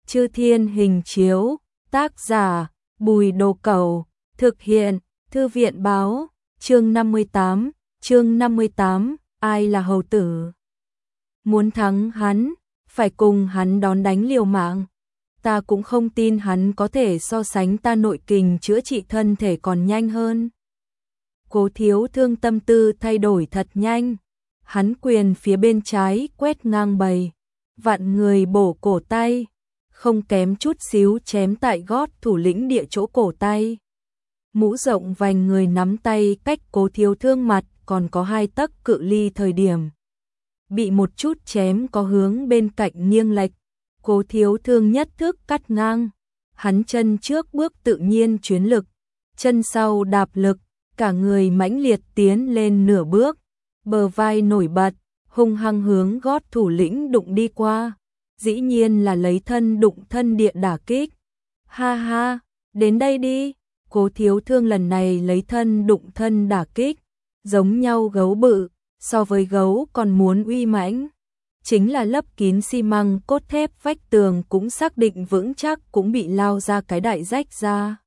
Chư Thiên Hình Chiếu, tác giả Bùi Đồ Cẩu, thực hiện Thư viện Báo, chương 58, ai là hầu tử? Muốn thắng hắn, phải cùng hắn đón đánh liều mạng. Ta cũng không tin hắn có thể so sánh ta nội kình chữa trị thân thể còn nhanh hơn. Cố Thiếu Thương tâm tư thay đổi thật nhanh. Hắn quyền phía bên trái quét ngang bầy, vạn người bổ cổ tay, không kém chút xíu chém tại gót thủ lĩnh địa chỗ cổ tay. Mũ rộng vành người nắm tay cách Cố Thiếu Thương mặt còn có 2 tấc cự ly thời điểm. Bị một chút chém có hướng bên cạnh nghiêng lệch, Cố Thiếu Thương nhất thức cắt ngang. Hắn chân trước bước tự nhiên chuyến lực, chân sau đạp lực, cả người mãnh liệt tiến lên nửa bước, bờ vai nổi bật, hung hăng hướng gót thủ lĩnh đụng đi qua. Dĩ nhiên là lấy thân đụng thân địa đả kích. Ha ha, đến đây đi. Cố Thiếu Thương lần này lấy thân đụng thân đả kích, giống nhau gấu bự, so với gấu còn muốn uy mãnh. Chính là lấp kín xi măng cốt thép vách tường cũng xác định vững chắc cũng bị lao ra cái đại rách ra.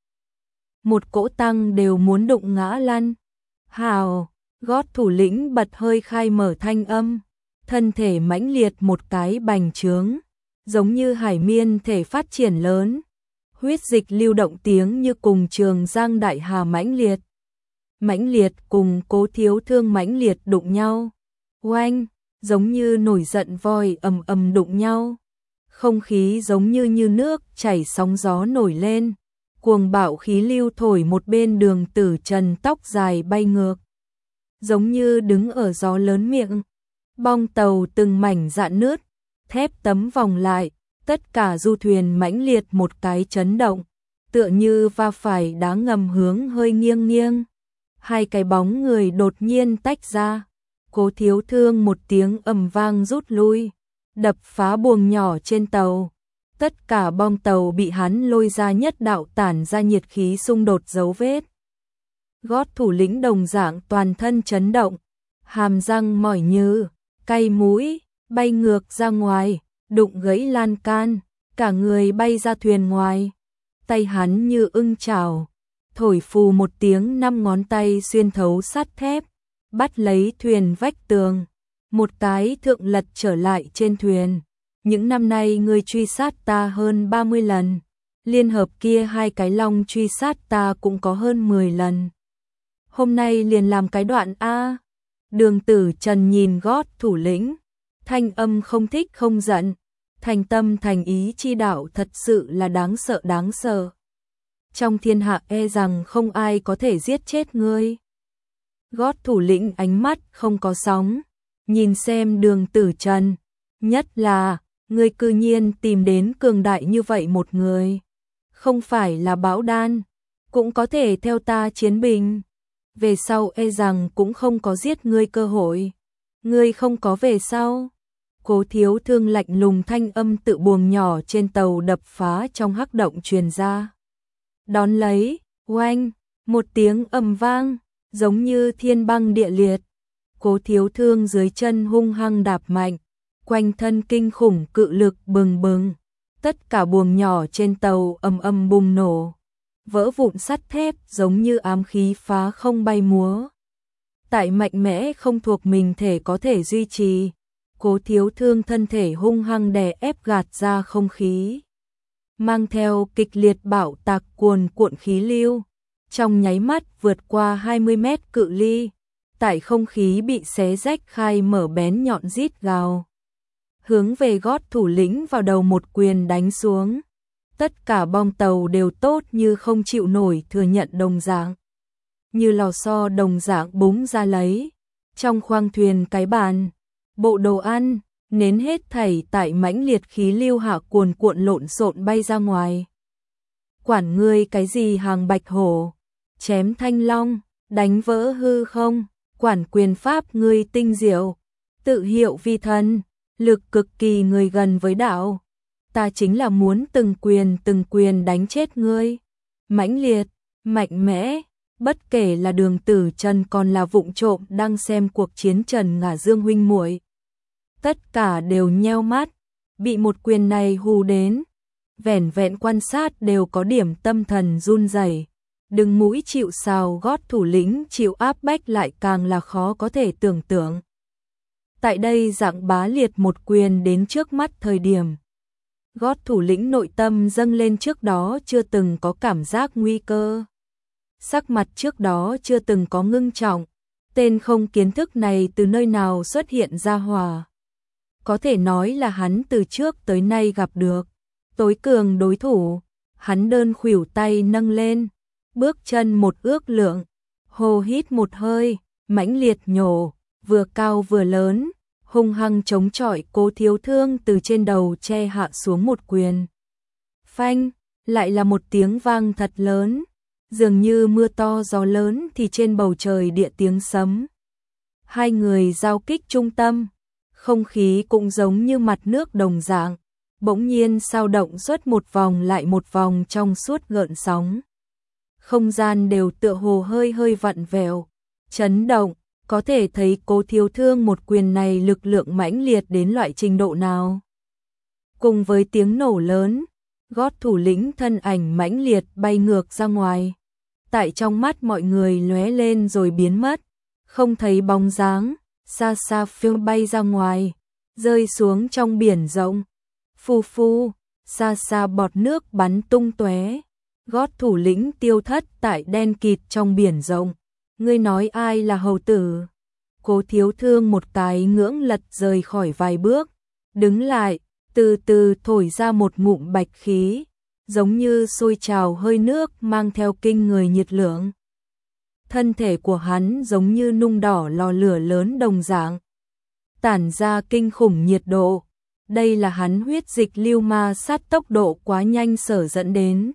Một cỗ tăng đều muốn đụng ngã lăn. Hào, gót thủ lĩnh bật hơi khai mở thanh âm, thân thể mãnh liệt một cái bành trướng, giống như hải miên thể phát triển lớn. Huyết dịch lưu động tiếng như cùng trường giang đại hà mãnh liệt. Mãnh liệt cùng Cố Thiếu Thương mãnh liệt đụng nhau. Oanh, giống như nổi giận voi ầm ầm đụng nhau. Không khí giống như nước chảy sóng gió nổi lên. Cuồng bạo khí lưu thổi một bên Đường Tử Trần tóc dài bay ngược. Giống như đứng ở gió lớn miệng. Bong tàu từng mảnh rạn nứt, thép tấm vòng lại. Tất cả du thuyền mãnh liệt một cái chấn động, tựa như va phải đá ngầm hướng hơi nghiêng nghiêng. 2 cái bóng người đột nhiên tách ra. Cố Thiếu Thương một tiếng ầm vang rút lui, đập phá buồng nhỏ trên tàu. Tất cả bong tàu bị hắn lôi ra nhất đạo tản ra nhiệt khí xung đột dấu vết. Gót thủ lĩnh đồng dạng toàn thân chấn động, hàm răng mỏi như, cay mũi, bay ngược ra ngoài. Đụng gãy lan can, cả người bay ra thuyền ngoài. Tay hắn như ưng chảo, thổi phù một tiếng 5 ngón tay xuyên thấu sắt thép, bắt lấy thuyền vách tường. Một cái thượng lật trở lại trên thuyền. Những năm nay ngươi truy sát ta hơn 30 lần. Liên hợp kia 2 cái long truy sát ta cũng có hơn 10 lần. Hôm nay liền làm cái đoạn A. Đường Tử Trần nhìn gót thủ lĩnh, thanh âm không thích không giận, thành tâm thành ý chi đạo thật sự là đáng sợ. Trong thiên hạ e rằng không ai có thể giết chết ngươi. Gót thủ lĩnh ánh mắt không có sóng, nhìn xem Đường Tử Trần, nhất là, ngươi cư nhiên tìm đến cường đại như vậy một người. Không phải là bão đan, cũng có thể theo ta chiến bình. Về sau e rằng cũng không có giết ngươi cơ hội. Ngươi không có về sau. Cố Thiếu Thương lạnh lùng thanh âm tự buồng nhỏ trên tàu đập phá trong hắc động truyền ra. Đón lấy, oanh, một tiếng ầm vang, giống như thiên băng địa liệt. Cố Thiếu Thương dưới chân hung hăng đạp mạnh, quanh thân kinh khủng cự lực bừng bừng. Tất cả buồng nhỏ trên tàu ầm ầm bùng nổ, vỡ vụn sắt thép giống như ám khí phá không bay múa. Tại mạnh mẽ không thuộc mình thể có thể duy trì. Cố Thiếu Thương thân thể hung hăng đè ép gạt ra không khí, mang theo kịch liệt bạo tạc cuồn cuộn khí lưu, trong nháy mắt vượt qua 20 mét cự ly, tại không khí bị xé rách khai mở bén nhọn rít gào, hướng về gót thủ lĩnh vào đầu một quyền đánh xuống. Tất cả bong tàu đều tốt như không chịu nổi thừa nhận đồng dạng, như lò xo đồng dạng búng ra lấy. Trong khoang thuyền cái bàn, bộ đồ ăn, nến hết thảy tại mãnh liệt khí lưu hạ cuồn cuộn lộn xộn bay ra ngoài. Quản ngươi cái gì hàng bạch hổ, chém thanh long, đánh vỡ hư không, quản quyền pháp ngươi tinh diệu, tự hiệu vi thân, lực cực kỳ người gần với đạo. Ta chính là muốn từng quyền đánh chết ngươi. Mãnh liệt, mạnh mẽ, bất kể là Đường Tử Trần còn là vụng trộm đang xem cuộc chiến Trần Ngả Dương huynh muội, tất cả đều nheo mắt, bị một quyền này hù đến. vẻn vẹn quan sát đều có điểm tâm thần run rẩy. Đứng mũi chịu sào gót thủ lĩnh chịu áp bách lại càng là khó có thể tưởng tượng. Tại đây Dạng Bá Liệt một quyền đến trước mắt thời điểm. Gót thủ lĩnh nội tâm dâng lên trước đó chưa từng có cảm giác nguy cơ. Sắc mặt trước đó chưa từng có ngưng trọng. Tên không kiến thức này từ nơi nào xuất hiện ra hòa. Có thể nói là hắn từ trước tới nay gặp được tối cường đối thủ. Hắn đơn khuỷu tay nâng lên, bước chân một ước lượng, hô hít một hơi, mãnh liệt nhổ, vừa cao vừa lớn, hung hăng chống chọi Cố Thiếu Thương từ trên đầu che hạ xuống một quyền. Phanh, lại là một tiếng vang thật lớn, dường như mưa to gió lớn thì trên bầu trời địa tiếng sấm. Hai người giao kích trung tâm, không khí cũng giống như mặt nước đồng dạng, bỗng nhiên sao động suốt một vòng lại một vòng trong suốt gợn sóng. Không gian đều tựa hồ hơi hơi vặn vẹo, chấn động, có thể thấy Cố Thiếu Thương một quyền này lực lượng mãnh liệt đến loại trình độ nào. Cùng với tiếng nổ lớn, gót thủ lĩnh thân ảnh mãnh liệt bay ngược ra ngoài. Tại trong mắt mọi người lóe lên rồi biến mất, không thấy bóng dáng, xa xa phiêu bay ra ngoài, rơi xuống trong biển rộng. Phù phù, xa xa bọt nước bắn tung tóe. Gót thủ lĩnh tiêu thất tại đen kịt trong biển rộng. Ngươi nói ai là hầu tử? Cố Thiếu Thương một cái ngưỡng lật rời khỏi vài bước, đứng lại, từ từ thổi ra một ngụm bạch khí, giống như sôi trào hơi nước mang theo kinh người nhiệt lượng. Thân thể của hắn giống như nung đỏ lò lửa lớn đồng dạng, tản ra kinh khủng nhiệt độ. Đây là hắn huyết dịch lưu ma sát tốc độ quá nhanh sở dẫn đến.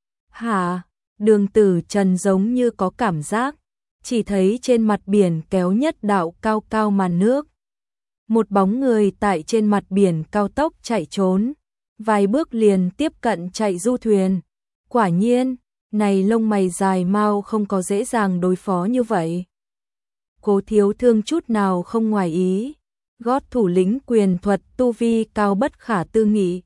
Hả? Đường Tử Trần giống như có cảm giác, chỉ thấy trên mặt biển kéo nhất đạo cao cao màn nước. Một bóng người tại trên mặt biển cao tốc chạy trốn, vài bước liền tiếp cận chạy du thuyền. Quả nhiên, này lông mày dài mau không có dễ dàng đối phó như vậy. Cố Thiếu Thương chút nào không ngoài ý, gót thủ lĩnh quyền thuật tu vi cao bất khả tư nghị.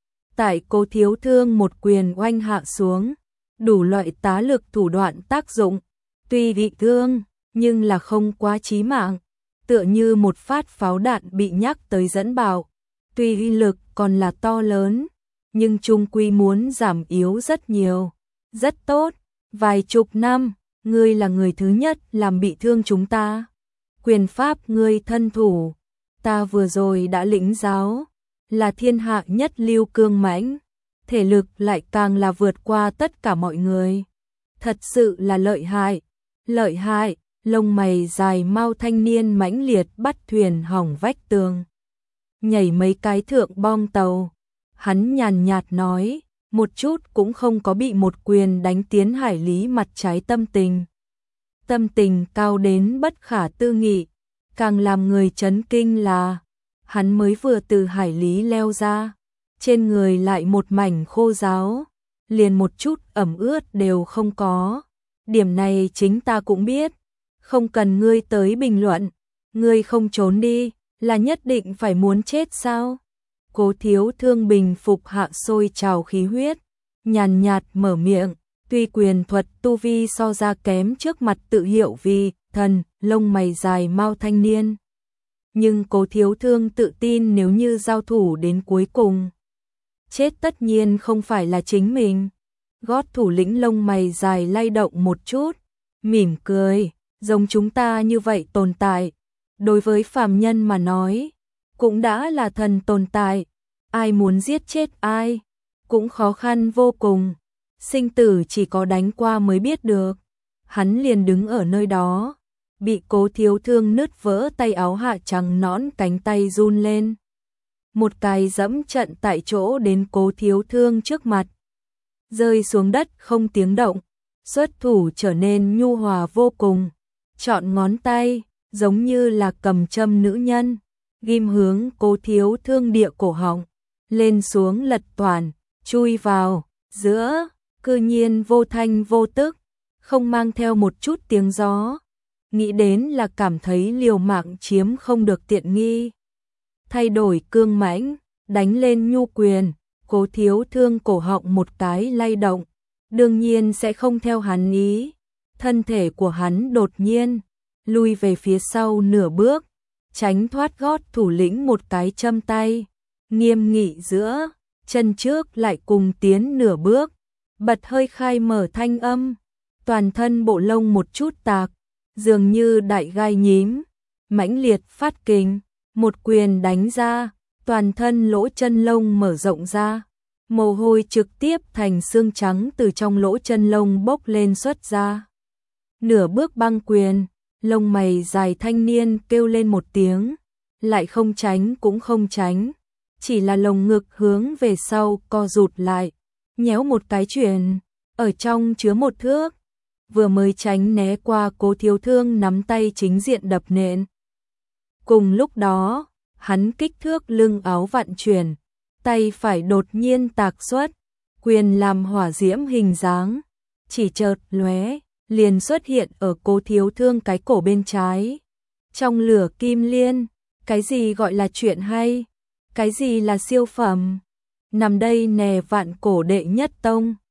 Tại Cố Thiếu Thương một quyền oanh hạ xuống, đủ loại tá lực thủ đoạn tác dụng, tuy bị thương, nhưng là không quá chí mạng, tựa như một phát pháo đạn bị nhắc tới dẫn bạo. Tuy uy lực còn là to lớn, nhưng chung quy muốn giảm yếu rất nhiều. Rất tốt, vài chục năm, ngươi là người thứ nhất làm bị thương chúng ta. Quyền pháp ngươi thân thủ, ta vừa rồi đã lĩnh giáo, là thiên hạ nhất lưu cương mãnh, thể lực lại càng là vượt qua tất cả mọi người. Thật sự là lợi hại, lợi hại. Lông mày dài mau thanh niên mãnh liệt bắt thuyền hỏng vách tường, nhảy mấy cái thượng bong tàu. Hắn nhàn nhạt nói, một chút cũng không có bị một quyền đánh tiến hải lý mặt trái tâm tình. Tâm tình cao đến bất khả tư nghị, càng làm người chấn kinh là hắn mới vừa từ hải lý leo ra, trên người lại một mảnh khô ráo, liền một chút ẩm ướt đều không có. Điểm này chính ta cũng biết, không cần ngươi tới bình luận, ngươi không trốn đi, là nhất định phải muốn chết sao? Cố Thiếu Thương bình phục hạ sôi trào khí huyết, nhàn nhạt mở miệng, tuy quyền thuật tu vi so ra kém trước mặt tự hiệu vì thần, lông mày dài mau thanh niên. Nhưng Cố Thiếu Thương tự tin nếu như giao thủ đến cuối cùng, chết tất nhiên không phải là chính mình. Gót thủ lĩnh lông mày dài lay động một chút, mỉm cười, giống chúng ta như vậy tồn tại, đối với phàm nhân mà nói, cũng đã là thần tồn tại, ai muốn giết chết ai, cũng khó khăn vô cùng, sinh tử chỉ có đánh qua mới biết được. Hắn liền đứng ở nơi đó, bị Cố Thiếu Thương nứt vỡ tay áo hạ trắng nõn cánh tay run lên. Một cái dẫm trận tại chỗ đến Cố Thiếu Thương trước mặt, rơi xuống đất không tiếng động, xuất thủ trở nên nhu hòa vô cùng, chọn ngón tay, giống như là cầm châm nữ nhân, ghim hướng Cố Thiếu Thương địa cổ họng, lên xuống lật toàn, chui vào, giữa, cư nhiên vô thanh vô tức, không mang theo một chút tiếng gió. Nghĩ đến là cảm thấy liều mạng chiếm không được tiện nghi. Thay đổi cương mãnh, đánh lên nhu quyền, Cố Thiếu Thương cổ họng một cái lay động, đương nhiên sẽ không theo hắn ý. Thân thể của hắn đột nhiên lui về phía sau nửa bước, tránh thoát gót thủ lĩnh một cái châm tay, nghiêm nghị giữa chân trước lại cùng tiến nửa bước, bật hơi khai mở thanh âm, toàn thân bộ lông một chút tạc, dường như đại gai nhím, mãnh liệt phát kình, một quyền đánh ra, toàn thân lỗ chân lông mở rộng ra, mồ hôi trực tiếp thành xương trắng từ trong lỗ chân lông bốc lên xuất ra. Nửa bước băng quyền, lông mày dài thanh niên kêu lên một tiếng, lại không tránh cũng không tránh, chỉ là lồng ngực hướng về sau co rụt lại, nhéo một cái chuyển, ở trong chứa một thước, vừa mới tránh né qua Cố Thiếu Thương nắm tay chính diện đập nện. Cùng lúc đó, hắn kích thước lưng áo vặn chuyển, tay phải đột nhiên tạc xuất, quyền làm hỏa diễm hình dáng, chỉ chợt lóe, liền xuất hiện ở Cố Thiếu Thương cái cổ bên trái. Trong lửa kim liên, cái gì gọi là chuyện hay, cái gì là siêu phẩm, nằm đây nè vạn cổ đệ nhất tông.